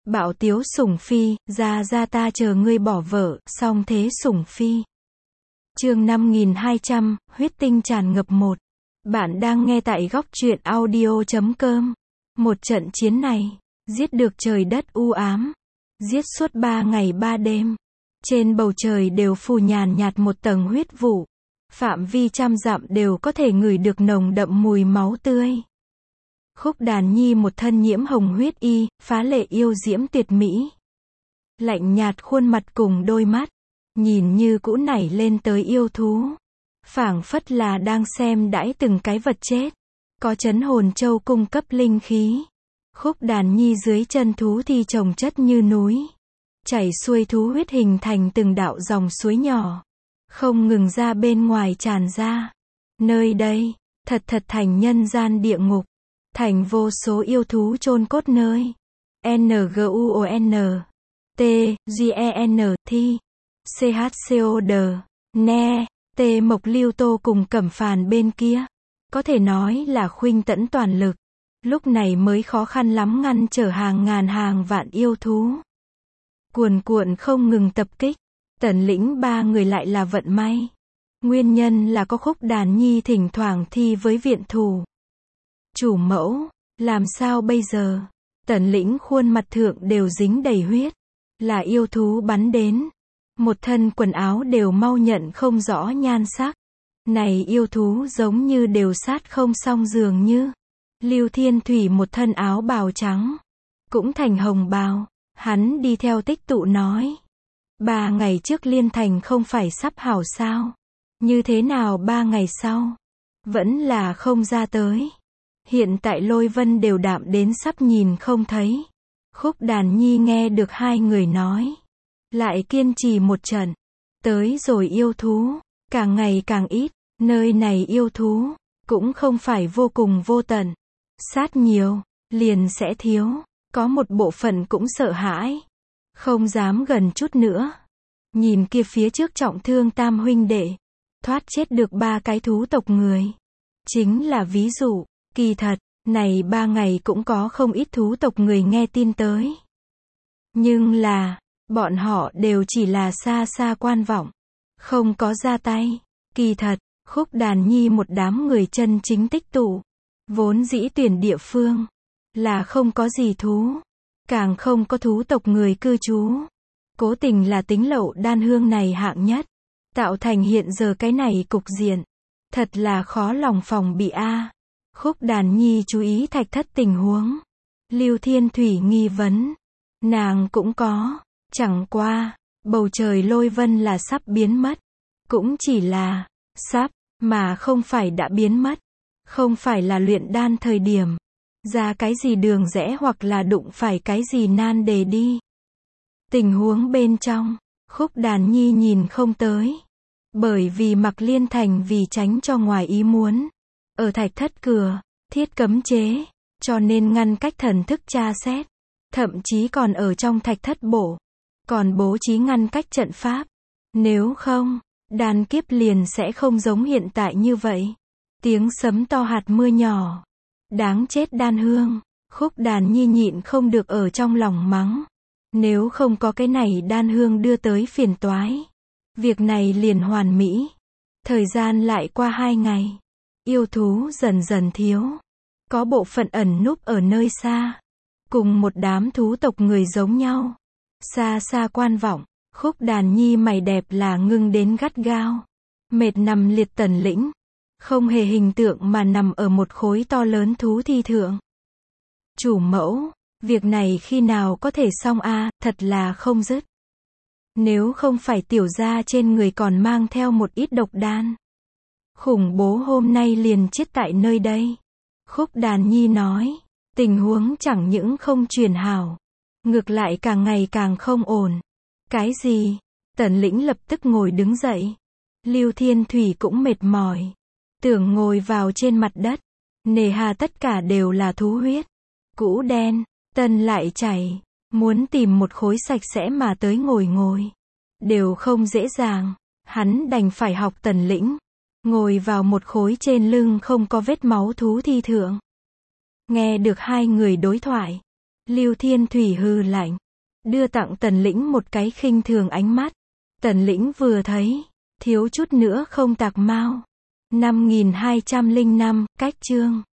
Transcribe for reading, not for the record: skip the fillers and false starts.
Bạo tiếu sủng phi, ra ta chờ ngươi bỏ vợ, song thế sủng phi. Chương 5200, huyết tinh tràn ngập 1. Bạn đang nghe tại góc truyện audio.com. Một trận chiến này, giết được trời đất u ám. Giết suốt 3 ngày 3 đêm. Trên bầu trời đều phủ nhàn nhạt một tầng huyết vụ. Phạm vi trăm dặm đều có thể ngửi được nồng đậm mùi máu tươi. Khúc Đàn Nhi một thân nhiễm hồng huyết y, phá lệ yêu diễm tuyệt mỹ. Lạnh nhạt khuôn mặt cùng đôi mắt, nhìn như cũ nảy lên tới yêu thú. Phảng phất là đang xem đãi từng cái vật chết. Có chấn hồn châu cung cấp linh khí. Khúc Đàn Nhi dưới chân thú thi chồng chất như núi. Chảy xuôi thú huyết hình thành từng đạo dòng suối nhỏ. Không ngừng ra bên ngoài tràn ra. Nơi đây, thật thành nhân gian địa ngục. Thành vô số yêu thú chôn cốt nơi. NGUON T GEN thi CHCOD Ne T Mộc Lưu Tô cùng Cẩm Phàn bên kia. Có thể nói là khuynh tẫn toàn lực. Lúc này mới khó khăn lắm ngăn trở hàng ngàn hàng vạn yêu thú. Cuồn cuộn không ngừng tập kích. Tần Lĩnh ba người lại là vận may. Nguyên nhân là có Khúc Đàn Nhi thỉnh thoảng thi với viện thủ. Chủ mẫu, làm sao bây giờ? Tần Lĩnh khuôn mặt thượng đều dính đầy huyết. Là yêu thú bắn đến. Một thân quần áo đều mau nhận không rõ nhan sắc. Này yêu thú giống như đều sát không xong dường như. Lưu Thiên Thủy một thân áo bào trắng. Cũng thành hồng bào. Hắn đi theo Tích Tụ nói. 3 ngày trước Liên Thành không phải sắp hảo sao? Như thế nào 3 ngày sau? Vẫn là không ra tới. Hiện tại Lôi Vân đều đạm đến sắp nhìn không thấy. Khúc Đàn Nhi nghe được hai người nói. Lại kiên trì một trận. Tới rồi yêu thú. Càng ngày càng ít. Nơi này yêu thú. Cũng không phải vô cùng vô tận. Sát nhiều. Liền sẽ thiếu. Có một bộ phận cũng sợ hãi. Không dám gần chút nữa. Nhìn kia phía trước trọng thương tam huynh đệ. Thoát chết được 3 cái thú tộc người. Chính là ví dụ. Kỳ thật, này 3 ngày cũng có không ít thú tộc người nghe tin tới. Nhưng là, bọn họ đều chỉ là xa xa quan vọng. Không có ra tay. Kỳ thật, Khúc Đàn Nhi một đám người chân chính Tích Tụ. Vốn dĩ tuyển địa phương. Là không có gì thú. Càng không có thú tộc người cư trú. Cố tình là tính lậu đan hương này hạng nhất. Tạo thành hiện giờ cái này cục diện. Thật là khó lòng phòng bị a. Khúc Đàn Nhi chú ý Thạch Thất tình huống. Lưu Thiên Thủy nghi vấn. Nàng cũng có. Chẳng qua, bầu trời Lôi Vân là sắp biến mất. Cũng chỉ là, sắp, mà không phải đã biến mất. Không phải là luyện đan thời điểm. Ra cái gì đường rẽ hoặc là đụng phải cái gì nan đề đi. Tình huống bên trong, Khúc Đàn Nhi nhìn không tới. Bởi vì Mặc Liên Thành vì tránh cho ngoài ý muốn. Ở Thạch Thất cửa, thiết cấm chế, cho nên ngăn cách thần thức tra xét. Thậm chí còn ở trong Thạch Thất bộ. Còn bố trí ngăn cách trận pháp. Nếu không, đan kiếp liền sẽ không giống hiện tại như vậy. Tiếng sấm to hạt mưa nhỏ. Đáng chết đan hương. Khúc Đàn Nhi nhịn không được ở trong lòng mắng. Nếu không có cái này đan hương đưa tới phiền toái. Việc này liền hoàn mỹ. Thời gian lại qua 2 ngày. Yêu thú dần dần thiếu. Có bộ phận ẩn núp ở nơi xa. Cùng một đám thú tộc người giống nhau. Xa xa quan vọng. Khúc Đàn Nhi mày đẹp là ngưng đến gắt gao. Mệt nằm liệt Tần Lĩnh. Không hề hình tượng mà nằm ở một khối to lớn thú thi thượng. Chủ mẫu, việc này khi nào có thể xong a? Thật là không dứt. Nếu không phải tiểu gia trên người còn mang theo một ít độc đan. Khủng bố hôm nay liền chết tại nơi đây. Khúc Đàn Nhi nói, tình huống chẳng những không chuyển hảo. Ngược lại càng ngày càng không ổn. Cái gì? Tần Lĩnh lập tức ngồi đứng dậy. Lưu Thiên Thủy cũng mệt mỏi. Tưởng ngồi vào trên mặt đất. Nề hà tất cả đều là thú huyết. Cũ đen, tân lại chảy. Muốn tìm một khối sạch sẽ mà tới ngồi. Đều không dễ dàng. Hắn đành phải học Tần Lĩnh. Ngồi vào một khối trên lưng không có vết máu thú thi thượng. Nghe được hai người đối thoại. Lưu Thiên Thủy hừ lạnh, đưa tặng Tần Lĩnh một cái khinh thường ánh mắt. Tần Lĩnh vừa thấy, thiếu chút nữa không tạc mao. 5205, cách chương.